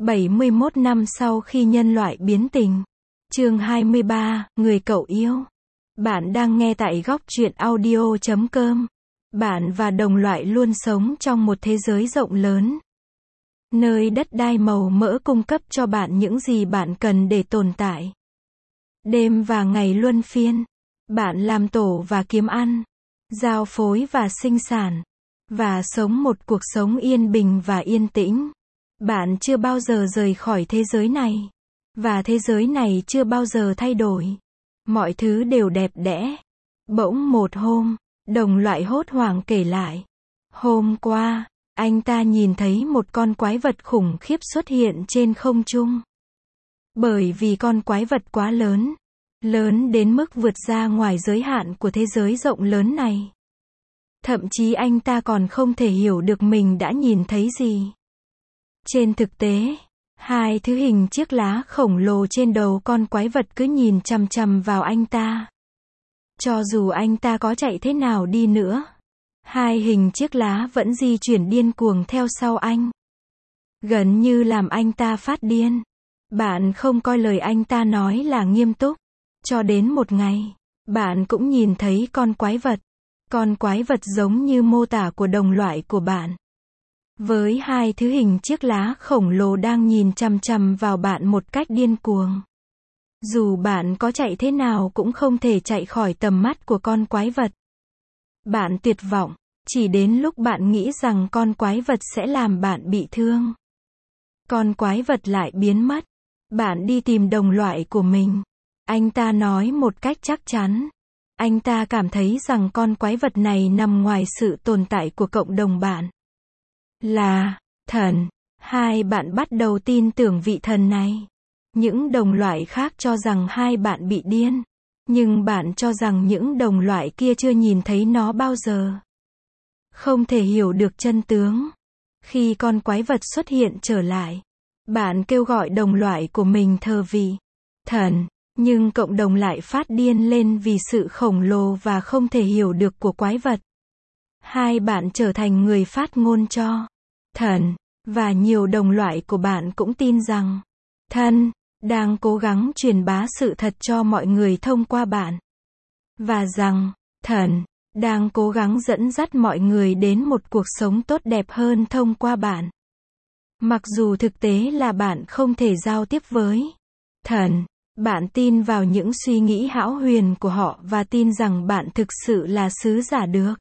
71 năm sau khi nhân loại biến tình. Chương 23, người cậu yêu. Bạn đang nghe tại góc truyện audio.com. Bạn và đồng loại luôn sống trong một thế giới rộng lớn, nơi đất đai màu mỡ cung cấp cho bạn những gì bạn cần để tồn tại. Đêm và ngày luân phiên, bạn làm tổ và kiếm ăn, giao phối và sinh sản, và sống một cuộc sống yên bình và yên tĩnh. Bạn chưa bao giờ rời khỏi thế giới này, và thế giới này chưa bao giờ thay đổi. Mọi thứ đều đẹp đẽ. Bỗng một hôm, đồng loại hốt hoảng kể lại. Hôm qua, anh ta nhìn thấy một con quái vật khủng khiếp xuất hiện trên không trung. Bởi vì con quái vật quá lớn, lớn đến mức vượt ra ngoài giới hạn của thế giới rộng lớn này. Thậm chí anh ta còn không thể hiểu được mình đã nhìn thấy gì. Trên thực tế, hai thứ hình chiếc lá khổng lồ trên đầu con quái vật cứ nhìn chằm chằm vào anh ta. Cho dù anh ta có chạy thế nào đi nữa, hai hình chiếc lá vẫn di chuyển điên cuồng theo sau anh, gần như làm anh ta phát điên. Bạn không coi lời anh ta nói là nghiêm túc. Cho đến một ngày, bạn cũng nhìn thấy con quái vật. Con quái vật giống như mô tả của đồng loại của bạn, với hai thứ hình chiếc lá khổng lồ đang nhìn chằm chằm vào bạn một cách điên cuồng. Dù bạn có chạy thế nào cũng không thể chạy khỏi tầm mắt của con quái vật. Bạn tuyệt vọng, chỉ đến lúc bạn nghĩ rằng con quái vật sẽ làm bạn bị thương. Con quái vật lại biến mất. Bạn đi tìm đồng loại của mình. Anh ta nói một cách chắc chắn. Anh ta cảm thấy rằng con quái vật này nằm ngoài sự tồn tại của cộng đồng bạn. Là thần. Hai bạn bắt đầu tin tưởng vị thần này. Những đồng loại khác cho rằng hai bạn bị điên. Nhưng bạn cho rằng những đồng loại kia chưa nhìn thấy nó bao giờ. Không thể hiểu được chân tướng. Khi con quái vật xuất hiện trở lại, bạn kêu gọi đồng loại của mình thờ vị thần. Nhưng cộng đồng lại phát điên lên vì sự khổng lồ và không thể hiểu được của quái vật. Hai bạn trở thành người phát ngôn cho thần, và nhiều đồng loại của bạn cũng tin rằng thần đang cố gắng truyền bá sự thật cho mọi người thông qua bạn, và rằng thần đang cố gắng dẫn dắt mọi người đến một cuộc sống tốt đẹp hơn thông qua bạn. Mặc dù thực tế là bạn không thể giao tiếp với thần, bạn tin vào những suy nghĩ hão huyền của họ và tin rằng bạn thực sự là sứ giả được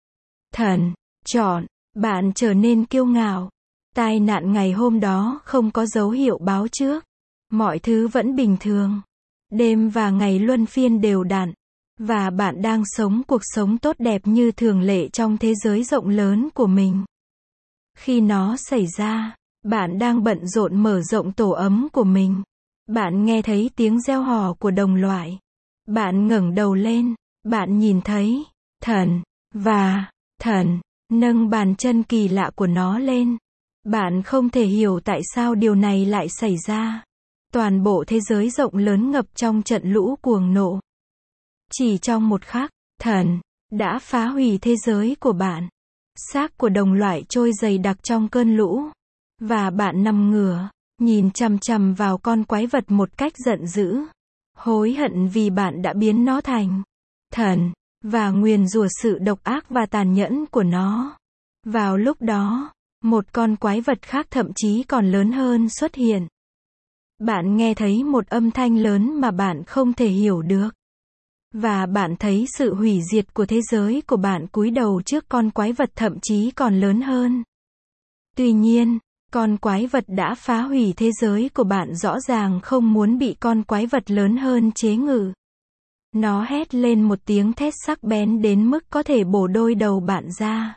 thần chọn. Bạn trở nên kiêu ngạo. Tai nạn ngày hôm đó không có dấu hiệu báo trước. Mọi thứ vẫn bình thường. Đêm và ngày luân phiên đều đặn. Và bạn đang sống cuộc sống tốt đẹp như thường lệ trong thế giới rộng lớn của mình. Khi nó xảy ra, bạn đang bận rộn mở rộng tổ ấm của mình. Bạn nghe thấy tiếng reo hò của đồng loại. Bạn ngẩng đầu lên. Bạn nhìn thấy thần, và thần nâng bàn chân kỳ lạ của nó lên. Bạn không thể hiểu tại sao điều này lại xảy ra. Toàn bộ thế giới rộng lớn ngập trong trận lũ cuồng nộ. Chỉ trong một khắc, thần đã phá hủy thế giới của bạn. Xác của đồng loại trôi dày đặc trong cơn lũ. Và bạn nằm ngửa, nhìn chằm chằm vào con quái vật một cách giận dữ. Hối hận vì bạn đã biến nó thành thần, và nguyền rủa sự độc ác và tàn nhẫn của nó. Vào lúc đó, một con quái vật khác thậm chí còn lớn hơn xuất hiện. Bạn nghe thấy một âm thanh lớn mà bạn không thể hiểu được. Và bạn thấy sự hủy diệt của thế giới của bạn cúi đầu trước con quái vật thậm chí còn lớn hơn. Tuy nhiên, con quái vật đã phá hủy thế giới của bạn rõ ràng không muốn bị con quái vật lớn hơn chế ngự. Nó hét lên một tiếng thét sắc bén đến mức có thể bổ đôi đầu bạn ra.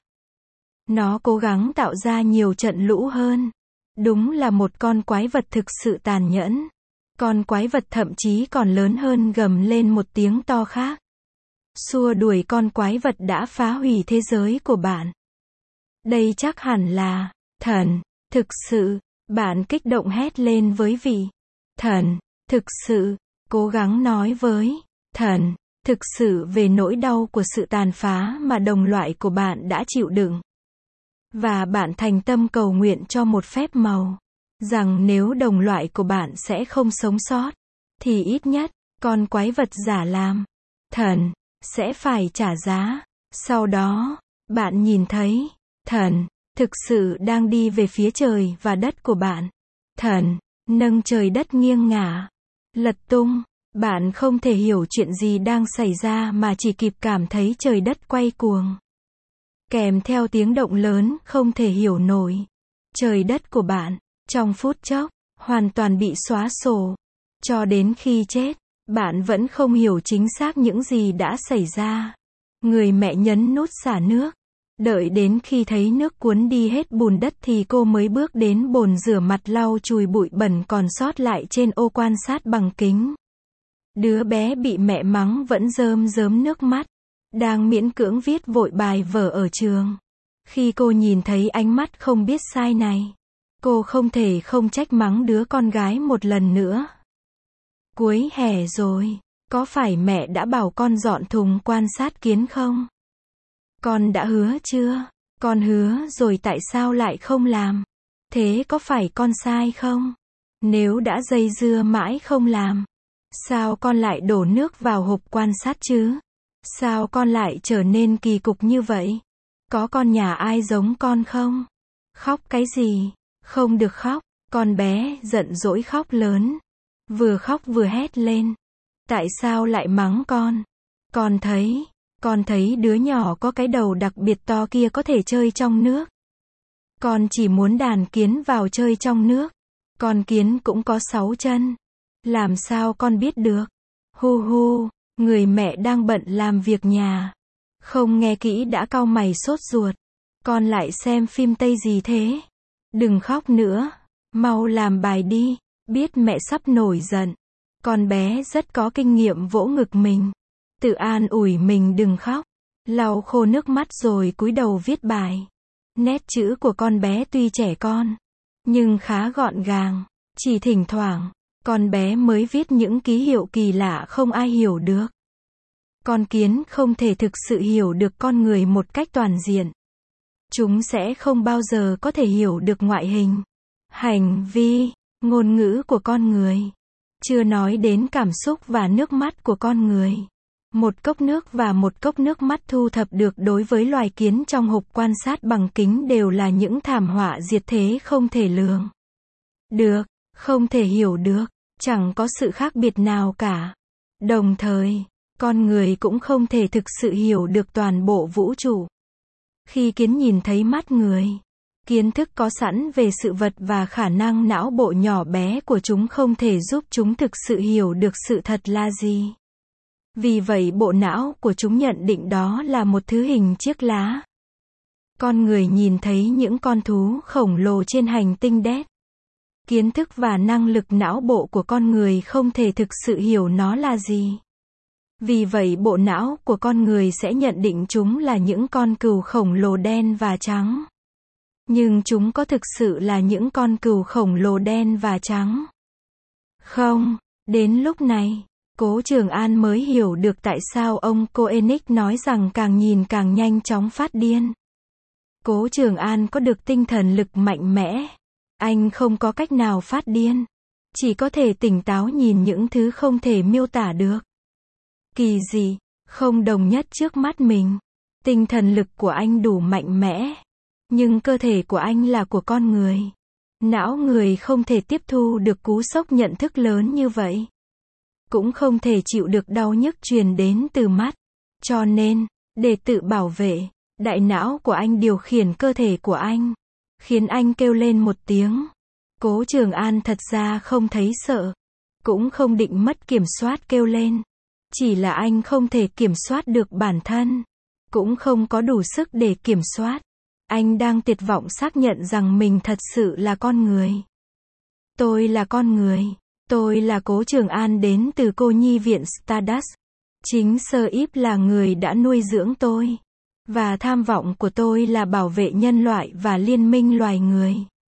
Nó cố gắng tạo ra nhiều trận lũ hơn. Đúng là một con quái vật thực sự tàn nhẫn. Con quái vật thậm chí còn lớn hơn gầm lên một tiếng to khác. Xua đuổi con quái vật đã phá hủy thế giới của bạn. Đây chắc hẳn là thần thực sự. Bạn kích động hét lên với vị thần thực sự, cố gắng nói với thần thực sự về nỗi đau của sự tàn phá mà đồng loại của bạn đã chịu đựng. Và bạn thành tâm cầu nguyện cho một phép màu. rằng nếu đồng loại của bạn sẽ không sống sót, thì ít nhất, con quái vật giả làm thần sẽ phải trả giá. Sau đó, bạn nhìn thấy thần thực sự đang đi về phía trời và đất của bạn. Thần nâng trời đất nghiêng ngả, lật tung. Bạn không thể hiểu chuyện gì đang xảy ra mà chỉ kịp cảm thấy trời đất quay cuồng. Kèm theo tiếng động lớn không thể hiểu nổi. Trời đất của bạn, trong phút chốc, hoàn toàn bị xóa sổ. Cho đến khi chết, bạn vẫn không hiểu chính xác những gì đã xảy ra. Người mẹ nhấn nút xả nước. Đợi đến khi thấy nước cuốn đi hết bùn đất thì cô mới bước đến bồn rửa mặt lau chùi bụi bẩn còn sót lại trên ô quan sát bằng kính. Đứa bé bị mẹ mắng vẫn rơm rớm nước mắt, đang miễn cưỡng viết vội bài vở ở trường. Khi cô nhìn thấy ánh mắt không biết sai này, cô không thể không trách mắng đứa con gái một lần nữa. Cuối hè rồi, có phải mẹ đã bảo con dọn thùng quan sát kiến không? Con đã hứa chưa? Con hứa rồi tại sao lại không làm? Thế có phải con sai không? Nếu đã dây dưa mãi không làm, sao con lại đổ nước vào hộp quan sát chứ? Sao con lại trở nên kỳ cục như vậy? Có con nhà ai giống con không? Khóc cái gì? Không được khóc. Con bé giận dỗi khóc lớn. Vừa khóc vừa hét lên. Tại sao lại mắng con? Con thấy đứa nhỏ có cái đầu đặc biệt to kia có thể chơi trong nước. Con chỉ muốn đàn kiến vào chơi trong nước. Con kiến cũng có 6 chân. Làm sao con biết được? Hu hu, người mẹ đang bận làm việc nhà. Không nghe kỹ đã cau mày sốt ruột. Con lại xem phim Tây gì thế? Đừng khóc nữa. Mau làm bài đi. Biết mẹ sắp nổi giận. Con bé rất có kinh nghiệm vỗ ngực mình. Tự an ủi mình đừng khóc. Lau khô nước mắt rồi cúi đầu viết bài. Nét chữ của con bé tuy trẻ con, nhưng khá gọn gàng. Chỉ thỉnh thoảng, con bé mới viết những ký hiệu kỳ lạ không ai hiểu được. Con kiến không thể thực sự hiểu được con người một cách toàn diện. Chúng sẽ không bao giờ có thể hiểu được ngoại hình, hành vi, ngôn ngữ của con người. Chưa nói đến cảm xúc và nước mắt của con người. Một cốc nước và một cốc nước mắt thu thập được đối với loài kiến trong hộp quan sát bằng kính đều là những thảm họa diệt thế không thể lường được, không thể hiểu được, chẳng có sự khác biệt nào cả. Đồng thời, con người cũng không thể thực sự hiểu được toàn bộ vũ trụ. Khi kiến nhìn thấy mắt người, kiến thức có sẵn về sự vật và khả năng não bộ nhỏ bé của chúng không thể giúp chúng thực sự hiểu được sự thật là gì. Vì vậy bộ não của chúng nhận định đó là một thứ hình chiếc lá. Con người nhìn thấy những con thú khổng lồ trên hành tinh đét. Kiến thức và năng lực não bộ của con người không thể thực sự hiểu nó là gì. Vì vậy bộ não của con người sẽ nhận định chúng là những con cừu khổng lồ đen và trắng. Nhưng chúng có thực sự là những con cừu khổng lồ đen và trắng? Không, đến lúc này, Cố Trường An mới hiểu được tại sao ông Koenig nói rằng càng nhìn càng nhanh chóng phát điên. Cố Trường An có được tinh thần lực mạnh mẽ. Anh không có cách nào phát điên. Chỉ có thể tỉnh táo nhìn những thứ không thể miêu tả được. Kỳ dị, không đồng nhất trước mắt mình. Tinh thần lực của anh đủ mạnh mẽ. Nhưng cơ thể của anh là của con người. Não người không thể tiếp thu được cú sốc nhận thức lớn như vậy. Cũng không thể chịu được đau nhức truyền đến từ mắt. Cho nên, để tự bảo vệ, đại não của anh điều khiển cơ thể của anh, khiến anh kêu lên một tiếng. Cố Trường An thật ra không thấy sợ, cũng không định mất kiểm soát kêu lên. Chỉ là anh không thể kiểm soát được bản thân, cũng không có đủ sức để kiểm soát. Anh đang tuyệt vọng xác nhận rằng mình thật sự là con người. Tôi là con người. Tôi là Cố Trường An đến từ cô nhi viện Stardust. Chính Sir Ip là người đã nuôi dưỡng tôi. Và tham vọng của tôi là bảo vệ nhân loại và liên minh loài người.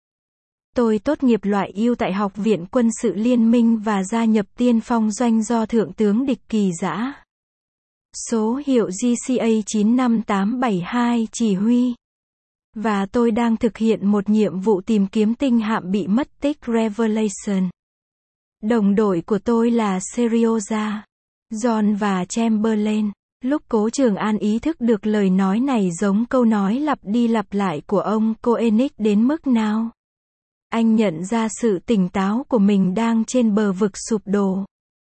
Tôi tốt nghiệp loại Y tại Học viện Quân sự Liên minh và gia nhập tiên phong doanh do Thượng tướng Địch Kỳ Dã. Số hiệu GCA 95872 chỉ huy. Và tôi đang thực hiện một nhiệm vụ tìm kiếm tinh hạm bị mất tích Revelation. Đồng đội của tôi là Serioza, John và Chamberlain. Lúc Cố Trường An ý thức được lời nói này giống câu nói lặp đi lặp lại của ông Koenig đến mức nào. Anh nhận ra sự tỉnh táo của mình đang trên bờ vực sụp đổ.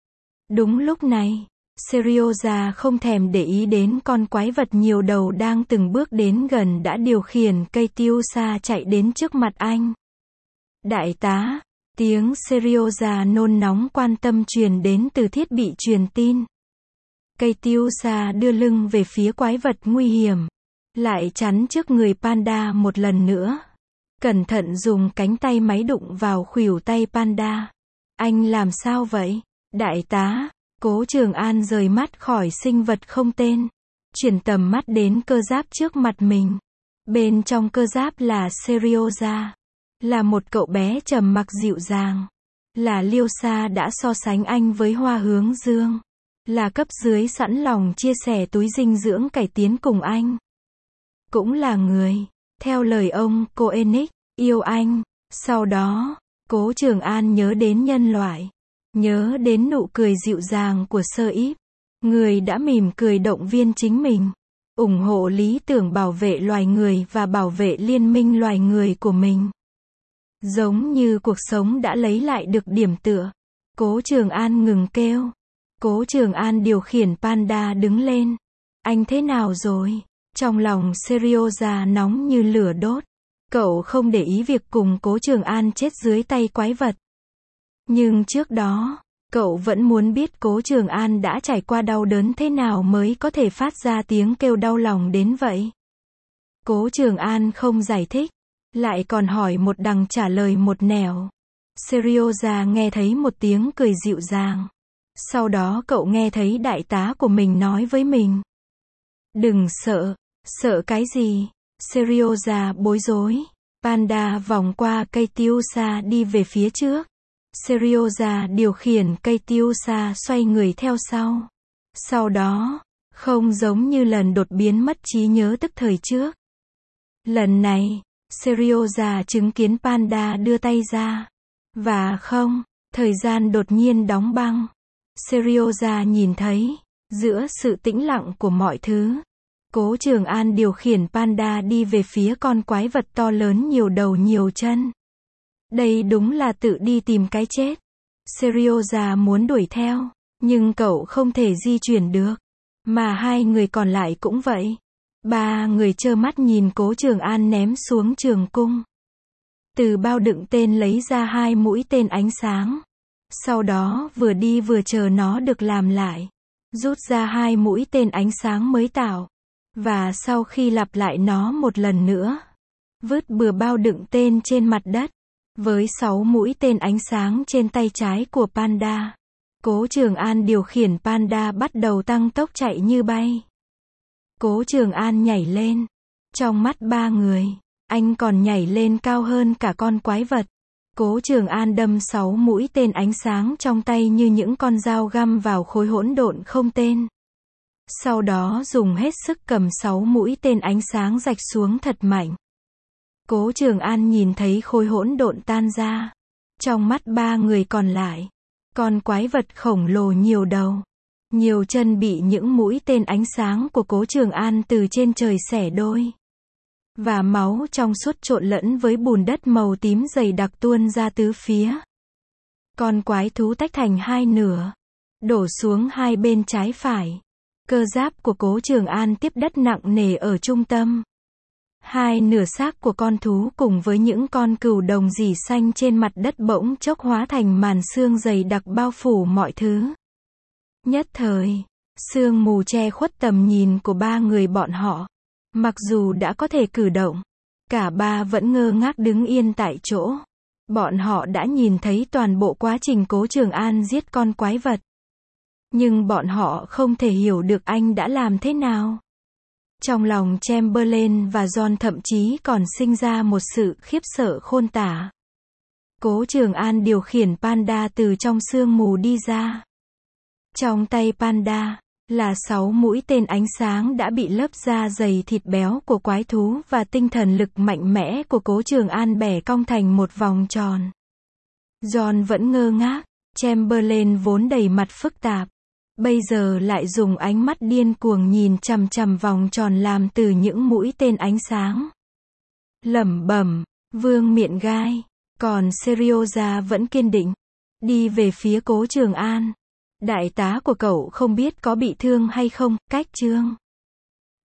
Đúng lúc này, Serioza không thèm để ý đến con quái vật nhiều đầu đang từng bước đến gần đã điều khiển cây tiêu xa chạy đến trước mặt anh. Đại tá, tiếng Serioza nôn nóng quan tâm truyền đến từ thiết bị truyền tin. Cây tiêu xa đưa lưng về phía quái vật nguy hiểm, lại chắn trước người Panda một lần nữa. Cẩn thận dùng cánh tay máy đụng vào khuỷu tay Panda. Anh làm sao vậy? Đại tá, Cố Trường An rời mắt khỏi sinh vật không tên, chuyển tầm mắt đến cơ giáp trước mặt mình. Bên trong cơ giáp là Serioza, là một cậu bé trầm mặc dịu dàng, là Liêu Sa đã so sánh anh với Hoa Hướng Dương, là cấp dưới sẵn lòng chia sẻ túi dinh dưỡng cải tiến cùng anh. Cũng là người, theo lời ông Koenig, yêu anh. Sau đó, Cố Trường An nhớ đến nhân loại, nhớ đến nụ cười dịu dàng của Sơ Íp, người đã mỉm cười động viên chính mình, ủng hộ lý tưởng bảo vệ loài người và bảo vệ liên minh loài người của mình. Giống như cuộc sống đã lấy lại được điểm tựa. Cố Trường An ngừng kêu. Cố Trường An điều khiển Panda đứng lên. Anh thế nào rồi? Trong lòng Serioza nóng như lửa đốt. Cậu không để ý việc cùng Cố Trường An chết dưới tay quái vật. Nhưng trước đó, cậu vẫn muốn biết Cố Trường An đã trải qua đau đớn thế nào mới có thể phát ra tiếng kêu đau lòng đến vậy. Cố Trường An không giải thích, lại còn hỏi một đằng trả lời một nẻo. Serioza nghe thấy một tiếng cười dịu dàng. Sau đó cậu nghe thấy đại tá của mình nói với mình. Đừng sợ. Sợ cái gì? Serioza bối rối. Panda vòng qua cây tiêu xa đi về phía trước. Serioza điều khiển cây tiêu xa xoay người theo sau. Sau đó, không giống như lần đột biến mất trí nhớ tức thời trước. Lần này, Serioza chứng kiến Panda đưa tay ra. Và không, thời gian đột nhiên đóng băng. Serioza nhìn thấy, giữa sự tĩnh lặng của mọi thứ, Cố Trường An điều khiển Panda đi về phía con quái vật to lớn nhiều đầu nhiều chân. Đây đúng là tự đi tìm cái chết. Serioza muốn đuổi theo, nhưng cậu không thể di chuyển được. Mà hai người còn lại cũng vậy. Ba người trơ mắt nhìn Cố Trường An ném xuống trường cung. Từ bao đựng tên lấy ra 2 mũi tên ánh sáng. Sau đó vừa đi vừa chờ nó được làm lại. Rút ra 2 mũi tên ánh sáng mới tạo. Và sau khi lặp lại nó một lần nữa, vứt bừa bao đựng tên trên mặt đất. Với 6 mũi tên ánh sáng trên tay trái của Panda, Cố Trường An điều khiển Panda bắt đầu tăng tốc chạy như bay. Cố Trường An nhảy lên. Trong mắt ba người, anh còn nhảy lên cao hơn cả con quái vật. Cố Trường An đâm 6 mũi tên ánh sáng trong tay như những con dao găm vào khối hỗn độn không tên. Sau đó dùng hết sức cầm 6 mũi tên ánh sáng rạch xuống thật mạnh. Cố Trường An nhìn thấy khối hỗn độn tan ra. Trong mắt ba người còn lại, con quái vật khổng lồ nhiều đầu, nhiều chân bị những mũi tên ánh sáng của Cố Trường An từ trên trời xẻ đôi. Và máu trong suốt trộn lẫn với bùn đất màu tím dày đặc tuôn ra tứ phía. Con quái thú tách thành 2 nửa, đổ xuống hai bên trái phải. Cơ giáp của Cố Trường An tiếp đất nặng nề ở trung tâm. 2 nửa xác của con thú cùng với những con cừu đồng rỉ xanh trên mặt đất bỗng chốc hóa thành màn sương dày đặc bao phủ mọi thứ. Nhất thời, sương mù che khuất tầm nhìn của ba người bọn họ. Mặc dù đã có thể cử động, cả ba vẫn ngơ ngác đứng yên tại chỗ. Bọn họ đã nhìn thấy toàn bộ quá trình Cố Trường An giết con quái vật. Nhưng bọn họ không thể hiểu được anh đã làm thế nào. Trong lòng Chamberlain và John thậm chí còn sinh ra một sự khiếp sợ khôn tả. Cố Trường An điều khiển Panda từ trong sương mù đi ra. Trong tay Panda Là 6 mũi tên ánh sáng đã bị lớp da dày thịt béo của quái thú và tinh thần lực mạnh mẽ của Cố Trường An bẻ cong thành một vòng tròn. John vẫn ngơ ngác, Chamberlain vốn đầy mặt phức tạp, bây giờ lại dùng ánh mắt điên cuồng nhìn chằm chằm vòng tròn làm từ những mũi tên ánh sáng. Lẩm bẩm, vương miện gai, còn Serioja vẫn kiên định, đi về phía Cố Trường An. Đại tá của cậu không biết có bị thương hay không, cách Trương